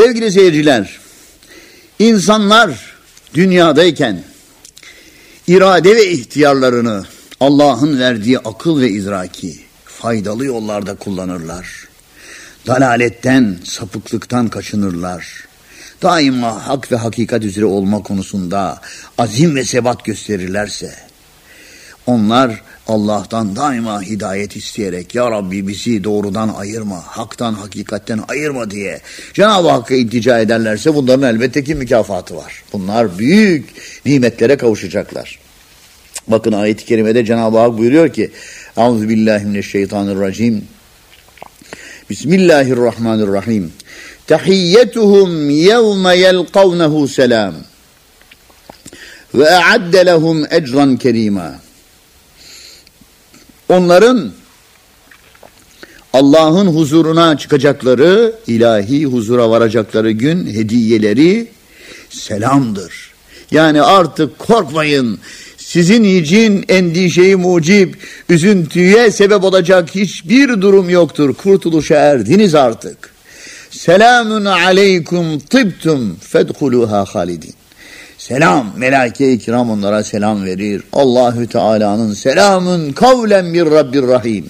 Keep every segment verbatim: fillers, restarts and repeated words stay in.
Sevgili seyirciler, insanlar dünyadayken irade ve ihtiyarlarını Allah'ın verdiği akıl ve idraki faydalı yollarda kullanırlar. Dalaletten, sapıklıktan kaçınırlar. Daima hak ve hakikat üzere olma konusunda azim ve sebat gösterirlerse, onlar Allah'tan daima hidayet isteyerek ya Rabbi bizi doğrudan ayırma, haktan hakikatten ayırma diye Cenab-ı Hakk'a iltica ederlerse bunların elbette ki mükafatı var. Bunlar büyük nimetlere kavuşacaklar. Bakın ayet-i kerimede Cenab-ı Hak buyuruyor ki Euzubillahimineşşeytanirracim Bismillahirrahmanirrahim Tahiyyetuhum yevme yelkavnehu selam ve e'adde lehum ecran kerima. Onların Allah'ın huzuruna çıkacakları, ilahi huzura varacakları gün hediyeleri selamdır. Yani artık korkmayın, sizin için endişeyi mucip, üzüntüye sebep olacak hiçbir durum yoktur. Kurtuluşa erdiniz artık. Selamun aleykum tibtum fedhuluha halidin. Selam, melaike-i kiram onlara selam verir. Allahü Teala'nın selamın kavlen bir Rabbir Rahim.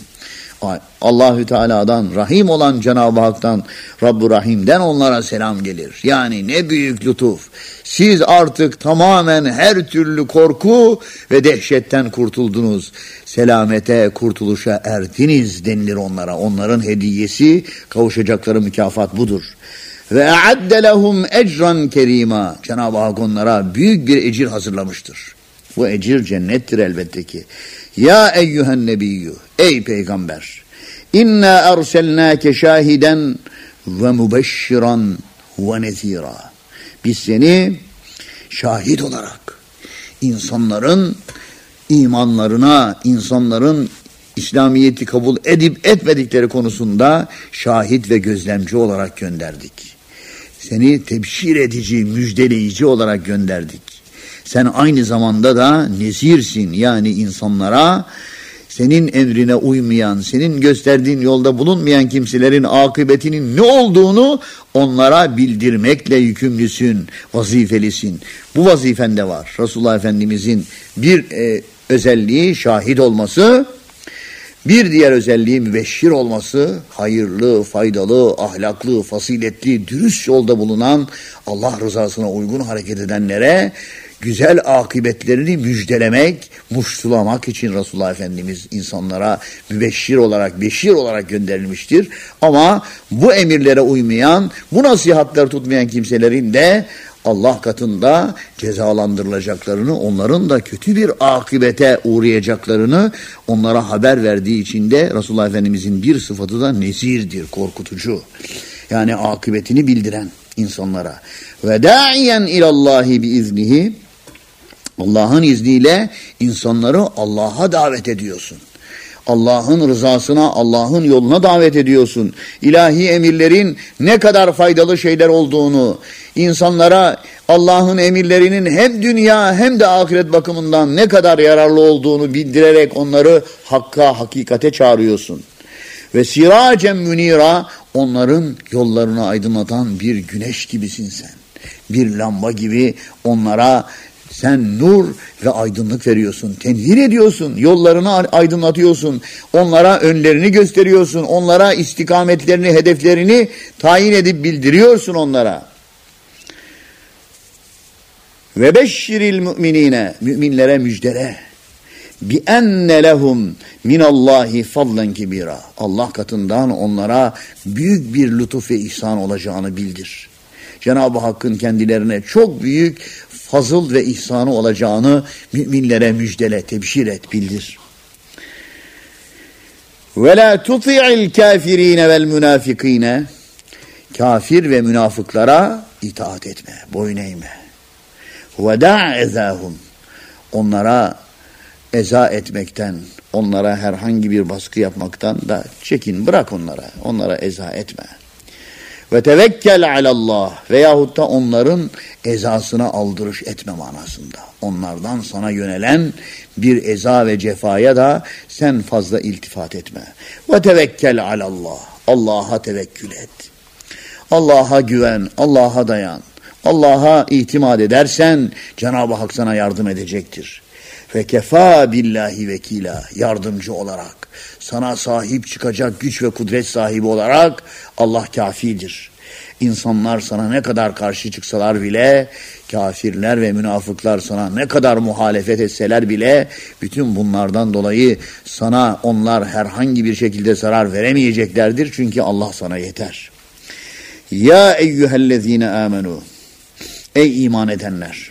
Allahü Teala'dan, Rahim olan Cenab-ı Hak'tan, Rabb-ı Rahim'den onlara selam gelir. Yani ne büyük lütuf. Siz artık tamamen her türlü korku ve dehşetten kurtuldunuz. Selamete, kurtuluşa erdiniz denilir onlara. Onların hediyesi, kavuşacakları mükafat budur. Ve e'adde lehum ecran kerima. Cenab-ı Hak onlara büyük bir ecir hazırlamıştır. Bu ecir cennettir elbette ki. Ya eyyühen nebiyyü, ey peygamber, inna erselnâke şahiden ve mübeşşiran ve nezîrâ. Biz seni şahit olarak insanların imanlarına, insanların İslamiyet'i kabul edip etmedikleri konusunda şahit ve gözlemci olarak gönderdik. Seni tebşir edici, müjdeleyici olarak gönderdik. Sen aynı zamanda da nezirsin, yani insanlara senin emrine uymayan, senin gösterdiğin yolda bulunmayan kimselerin akıbetinin ne olduğunu onlara bildirmekle yükümlüsün, vazifelisin. Bu vazifen de var. Resulullah Efendimizin bir e, özelliği şahit olması, bir diğer özelliği mübeşşir olması, hayırlı, faydalı, ahlaklı, faziletli, dürüst yolda bulunan, Allah rızasına uygun hareket edenlere güzel akıbetlerini müjdelemek, muştulamak için Resulullah Efendimiz insanlara mübeşşir olarak, beşir olarak gönderilmiştir. Ama bu emirlere uymayan, bu nasihatleri tutmayan kimselerin de Allah katında cezalandırılacaklarını, onların da kötü bir akıbete uğrayacaklarını onlara haber verdiği için de Resulullah Efendimizin bir sıfatı da nezirdir, korkutucu. Yani akıbetini bildiren insanlara. Ve da'iyen ilallahi biiznihi, Allah'ın izniyle insanları Allah'a davet ediyorsun. Allah'ın rızasına, Allah'ın yoluna davet ediyorsun. İlahi emirlerin ne kadar faydalı şeyler olduğunu, insanlara Allah'ın emirlerinin hem dünya hem de ahiret bakımından ne kadar yararlı olduğunu bildirerek onları hakka, hakikate çağırıyorsun. Ve siracen münira, onların yollarını aydınlatan bir güneş gibisin sen. Bir lamba gibi onlara sen nur ve aydınlık veriyorsun, tenvir ediyorsun, yollarını aydınlatıyorsun, onlara önlerini gösteriyorsun, onlara istikametlerini, hedeflerini tayin edip bildiriyorsun onlara. Ve beşşiril müminine, müminlere müjdele. Bi enne lehum minallahi fadlen kibira. Allah katından onlara büyük bir lütuf ve ihsan olacağını bildir. Cenab-ı Hakk'ın kendilerine çok büyük fazıl ve ihsanı olacağını müminlere müjdele, tebşir et, bildir. Ve la tuti'il kafirine vel münafikine. Kafir ve münafıklara itaat etme, boyun eğme. Ve da' ezahum. Onlara eza etmekten, onlara herhangi bir baskı yapmaktan da çekin, bırak onlara. Onlara eza etme. Ve tevekkel alallah, veyahut da onların ezasına aldırış etme manasında. Onlardan sana yönelen bir eza ve cefaya da sen fazla iltifat etme. Ve tevekkel alallah, Allah'a tevekkül et. Allah'a güven, Allah'a dayan. Allah'a itimat edersen Cenab-ı Hak sana yardım edecektir. Ve kefa billahi vekila, yardımcı olarak, sana sahip çıkacak güç ve kudret sahibi olarak Allah kafidir. İnsanlar sana ne kadar karşı çıksalar bile, kafirler ve münafıklar sana ne kadar muhalefet etseler bile, bütün bunlardan dolayı sana onlar herhangi bir şekilde zarar veremeyeceklerdir. Çünkü Allah sana yeter. Ya eyyühellezine amenu, ey iman edenler,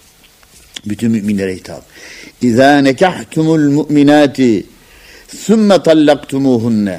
bütün müminlere hitap. İzâ nekahtumul mu'minâti sümme tallaktumuhunne.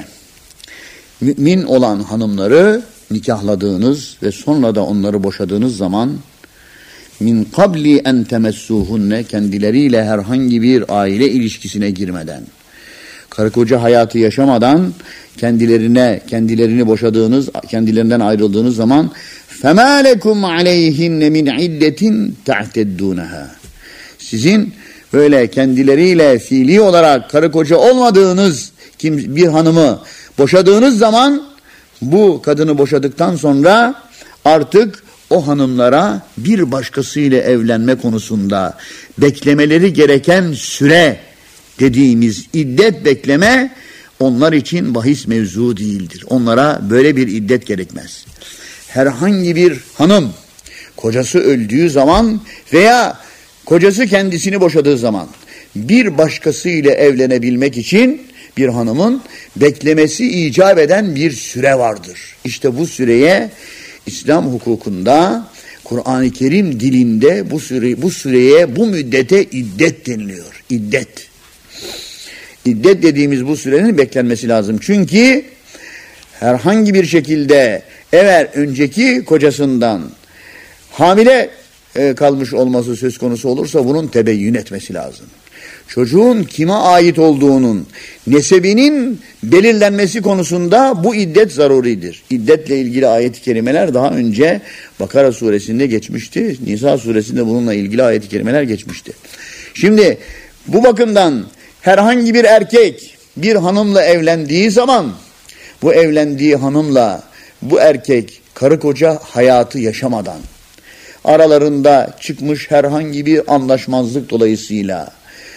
Mümin olan hanımları nikahladığınız ve sonra da onları boşadığınız zaman min kabli en temessuhunne, kendileriyle herhangi bir aile ilişkisine girmeden, karı koca hayatı yaşamadan kendilerine kendilerini boşadığınız, kendilerinden ayrıldığınız zaman فَمَا لَكُمْ عَلَيْهِنَّ مِنْ عِدَّةٍ تَعْتَدُّونَهَا. Sizin böyle kendileriyle fiili olarak karı koca olmadığınız kim, bir hanımı boşadığınız zaman, bu kadını boşadıktan sonra artık o hanımlara bir başkasıyla evlenme konusunda beklemeleri gereken süre dediğimiz iddet bekleme onlar için bahis mevzu değildir. Onlara böyle bir iddet gerekmez. Herhangi bir hanım kocası öldüğü zaman veya kocası kendisini boşadığı zaman bir başkasıyla evlenebilmek için bir hanımın beklemesi icap eden bir süre vardır. İşte bu süreye İslam hukukunda, Kur'an-ı Kerim dilinde bu süre, bu süreye, bu müddete iddet deniliyor. İddet. İddet dediğimiz bu sürenin beklenmesi lazım. Çünkü herhangi bir şekilde eğer önceki kocasından hamile kalmış olması söz konusu olursa bunun tebeyyün etmesi lazım. Çocuğun kime ait olduğunun, nesebinin belirlenmesi konusunda bu iddet zaruridir. İddetle ilgili ayet-i kerimeler daha önce Bakara suresinde geçmişti. Nisa suresinde bununla ilgili ayet-i kerimeler geçmişti. Şimdi bu bakımdan herhangi bir erkek bir hanımla evlendiği zaman bu evlendiği hanımla bu erkek karı koca hayatı yaşamadan, aralarında çıkmış herhangi bir anlaşmazlık dolayısıyla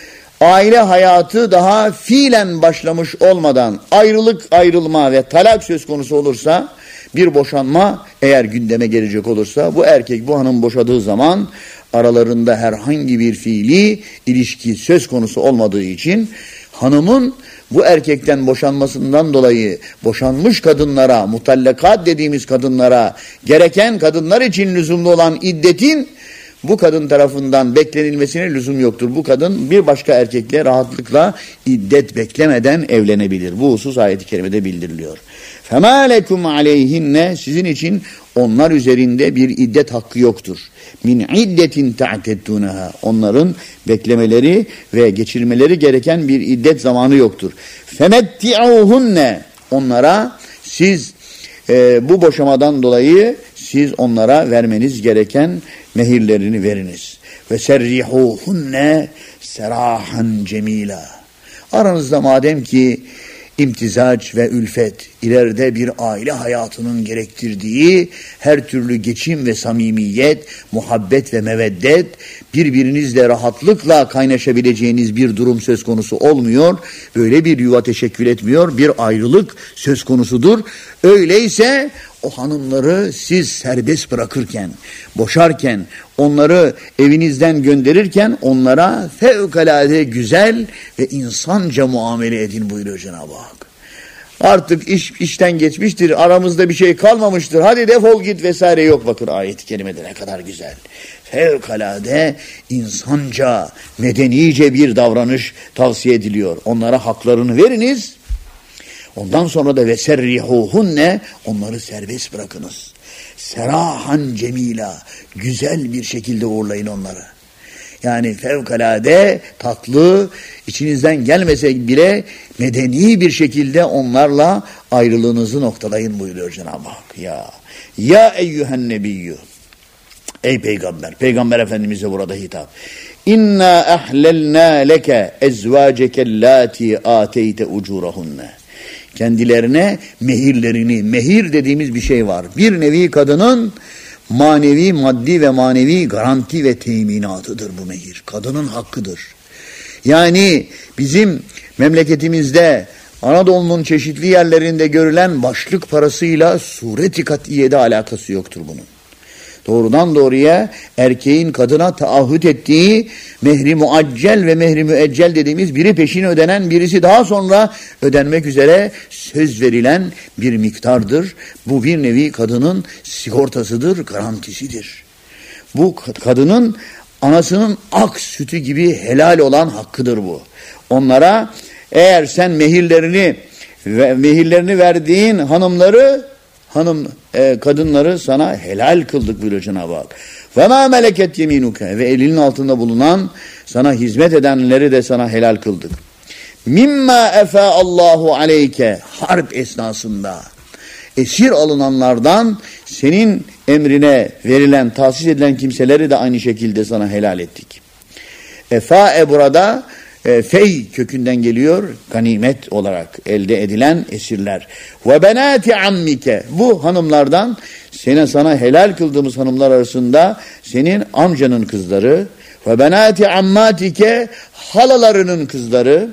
aile hayatı daha fiilen başlamış olmadan ayrılık, ayrılma ve talak söz konusu olursa, bir boşanma eğer gündeme gelecek olursa, bu erkek bu hanım boşadığı zaman aralarında herhangi bir fiili ilişki söz konusu olmadığı için hanımın bu erkekten boşanmasından dolayı boşanmış kadınlara, mutallakat dediğimiz kadınlara, gereken kadınlar için lüzumlu olan iddetin bu kadın tarafından beklenilmesine lüzum yoktur. Bu kadın bir başka erkekle rahatlıkla iddet beklemeden evlenebilir. Bu husus ayet-i kerimede bildiriliyor. فَمَا لَكُمْ عَلَيْهِنَّ, sizin için onlar üzerinde bir iddet hakkı yoktur. min iddetin ta'teddunha, onların beklemeleri ve geçirmeleri gereken bir iddet zamanı yoktur. Femetti'uhunne, onlara siz e, bu boşamadan dolayı siz onlara vermeniz gereken mehirlerini veriniz. Ve serrihuhunne serahan cemila. Aranızda madem ki İmtizac ve ülfet, ileride bir aile hayatının gerektirdiği her türlü geçim ve samimiyet, muhabbet ve meveddet, birbirinizle rahatlıkla kaynaşabileceğiniz bir durum söz konusu olmuyor. Böyle bir yuva teşekkül etmiyor, bir ayrılık söz konusudur. Öyleyse o hanımları siz serbest bırakırken, boşarken, onları evinizden gönderirken onlara fevkalade güzel ve insanca muamele edin buyuruyor Cenab-ı Hak. Artık iş işten geçmiştir, aramızda bir şey kalmamıştır, hadi defol git vesaire yok. Bakın ayet-i kerimede ne kadar güzel. Fevkalade insanca, medenice bir davranış tavsiye ediliyor. Onlara haklarını veriniz. Ondan sonra da ve serrihuhunne, onları serbest bırakınız. Serahan cemila, güzel bir şekilde uğurlayın onları. Yani fevkalade tatlı, içinizden gelmese bile medeni bir şekilde onlarla ayrılığınızı noktalayın buyuruyor Cenab-ı Hak. Ya ya eyyühen nebiyyü, ey peygamber, peygamber efendimize burada hitap. İnna ahlelna leke ezvaceke allati ateyte ucurahunne. kendilerine mehirlerini, mehir dediğimiz bir şey var. Bir nevi kadının manevi, maddi ve manevi garanti ve teminatıdır bu mehir. Kadının hakkıdır. Yani bizim memleketimizde Anadolu'nun çeşitli yerlerinde görülen başlık parasıyla sureti katiyede alakası yoktur bunun. Doğrudan doğruya erkeğin kadına taahhüt ettiği mehri muaccel ve mehri müeccel dediğimiz biri peşin ödenen, birisi daha sonra ödenmek üzere söz verilen bir miktardır. Bu bir nevi kadının sigortasıdır, garantisidir. Bu kadının anasının ak sütü gibi helal olan hakkıdır bu. Onlara eğer sen mehirlerini ve mehirlerini verdiğin hanımları hanım e, kadınları sana helal kıldık buyuruyor Cenab-ı Hak. Ve ma meleket yeminuke ve elinin altında bulunan sana hizmet edenleri de sana helal kıldık. Mimma efa Allahu aleyke harp esnasında esir alınanlardan senin emrine verilen, tahsis edilen kimseleri de aynı şekilde sana helal ettik. Efa burada e, fey kökünden geliyor, ganimet olarak elde edilen esirler. Ve benati ammike, bu hanımlardan sene sana helal kıldığımız hanımlar arasında senin amcanın kızları, ve benati ammatike, halalarının kızları,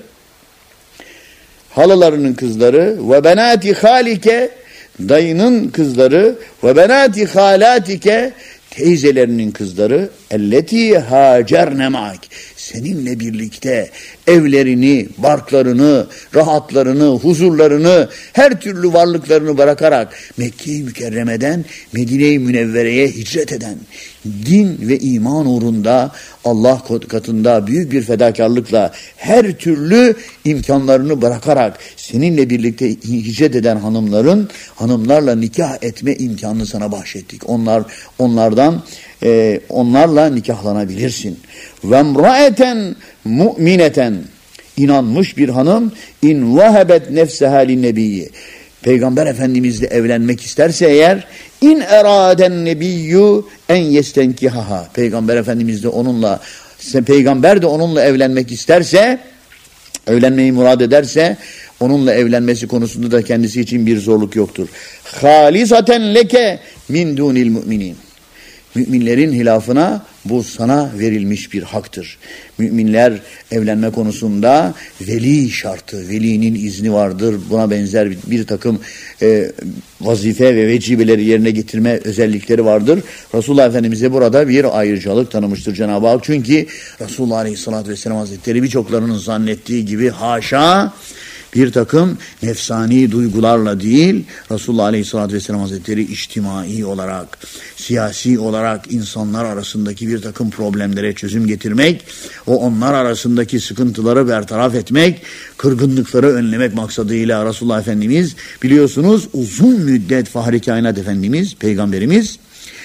halalarının kızları, ve benati halike, dayının kızları, ve benati halatike, teyzelerinin kızları, elleti hacerne ma'ak, seninle birlikte evlerini, barklarını, rahatlarını, huzurlarını, her türlü varlıklarını bırakarak Mekke-i Mükerreme'den Medine-i Münevvere'ye hicret eden, din ve iman uğrunda Allah katında büyük bir fedakarlıkla her türlü imkanlarını bırakarak seninle birlikte hicret eden hanımların, hanımlarla nikah etme imkanını sana bahşettik. Onlar onlardan e, onlarla nikahlanabilirsin. Ve emraeten mu'mineten, inanmış bir hanım, in vahebet nefseha linnebiyyi, Peygamber Efendimizle evlenmek isterse eğer, in eraden nebiyyü en yestenkihaha, Peygamber Efendimiz de onunla, Peygamber de onunla evlenmek isterse, evlenmeyi murad ederse, onunla evlenmesi konusunda da kendisi için bir zorluk yoktur. Halisaten leke min dunil müminin, müminlerin hilafına bu sana verilmiş bir haktır. Müminler evlenme konusunda veli şartı, velinin izni vardır. Buna benzer bir, bir takım e, vazife ve vecibeleri yerine getirme özellikleri vardır. Resulullah Efendimiz'e burada bir ayrıcalık tanımıştır Cenab-ı Hak. Çünkü Resulullah Aleyhisselatü Vesselam Hazretleri birçoklarının zannettiği gibi haşa bir takım nefsani duygularla değil, Resulullah Aleyhisselatü Vesselam Hazretleri içtimai olarak, siyasi olarak insanlar arasındaki bir takım problemlere çözüm getirmek, o onlar arasındaki sıkıntıları bertaraf etmek, kırgınlıkları önlemek maksadıyla Resulullah Efendimiz, biliyorsunuz uzun müddet Fahri Kainat Efendimiz, Peygamberimiz,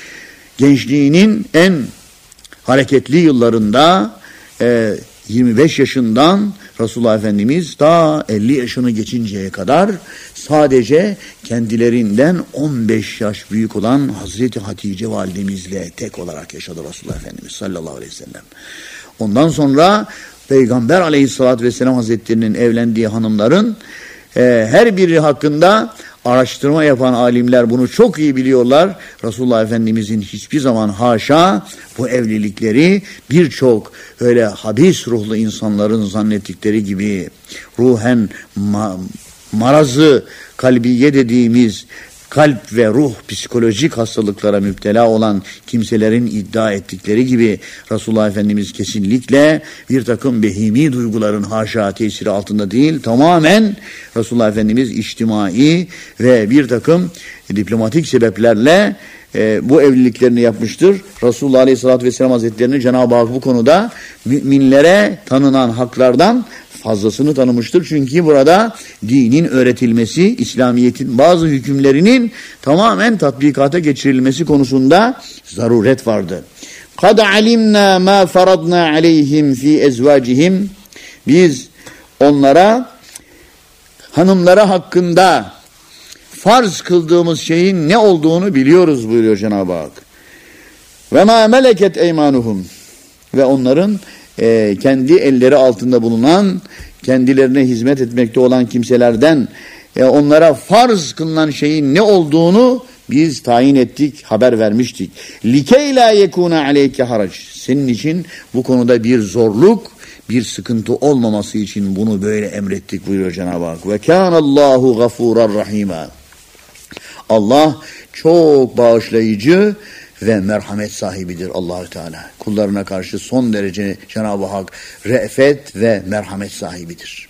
gençliğinin en hareketli yıllarında e, yirmi beş yaşından Resulullah Efendimiz ta elli yaşını geçinceye kadar sadece kendilerinden on beş yaş büyük olan Hazreti Hatice validemizle tek olarak yaşadı Resulullah Efendimiz sallallahu aleyhi ve sellem. Ondan sonra Peygamber Aleyhisselatü Vesselam Hazretleri'nin evlendiği hanımların e, her biri hakkında araştırma yapan alimler bunu çok iyi biliyorlar. Resulullah Efendimizin hiçbir zaman haşa bu evlilikleri birçok öyle habis ruhlu insanların zannettikleri gibi ruhen ma- marazı kalbiye dediğimiz kalp ve ruh psikolojik hastalıklara müptela olan kimselerin iddia ettikleri gibi Resulullah Efendimiz kesinlikle bir takım behimi duyguların haşa tesiri altında değil, tamamen Resulullah Efendimiz içtimai ve bir takım diplomatik sebeplerle e, bu evliliklerini yapmıştır. Resulullah Aleyhisselatü Vesselam Hazretlerini Cenab-ı Hak bu konuda müminlere tanınan haklardan fazlasını tanımıştır. Çünkü burada dinin öğretilmesi, İslamiyet'in bazı hükümlerinin tamamen tatbikata geçirilmesi konusunda zaruret vardı. قَدْ عَلِمْنَا مَا فَرَضْنَا عَلَيْهِمْ ف۪ي اَزْوَاجِهِمْ, biz onlara, hanımlara hakkında farz kıldığımız şeyin ne olduğunu biliyoruz buyuruyor Cenab-ı Hak. وَمَا مَلَكَتْ اَيْمَانُهُمْ, ve onların e, kendi elleri altında bulunan, kendilerine hizmet etmekte olan kimselerden e, onlara farz kılınan şeyin ne olduğunu biz tayin ettik, haber vermiştik. Likey la yekuna aleyke harac. Senin için bu konuda bir zorluk, bir sıkıntı olmaması için bunu böyle emrettik buyuruyor Cenab-ı Hak. Ve kânallâhu gafûran rahîmâ. Allah çok bağışlayıcı ve merhamet sahibidir Allahü Teala. Kullarına karşı son derece Cenab-ı Hak re'fet ve merhamet sahibidir.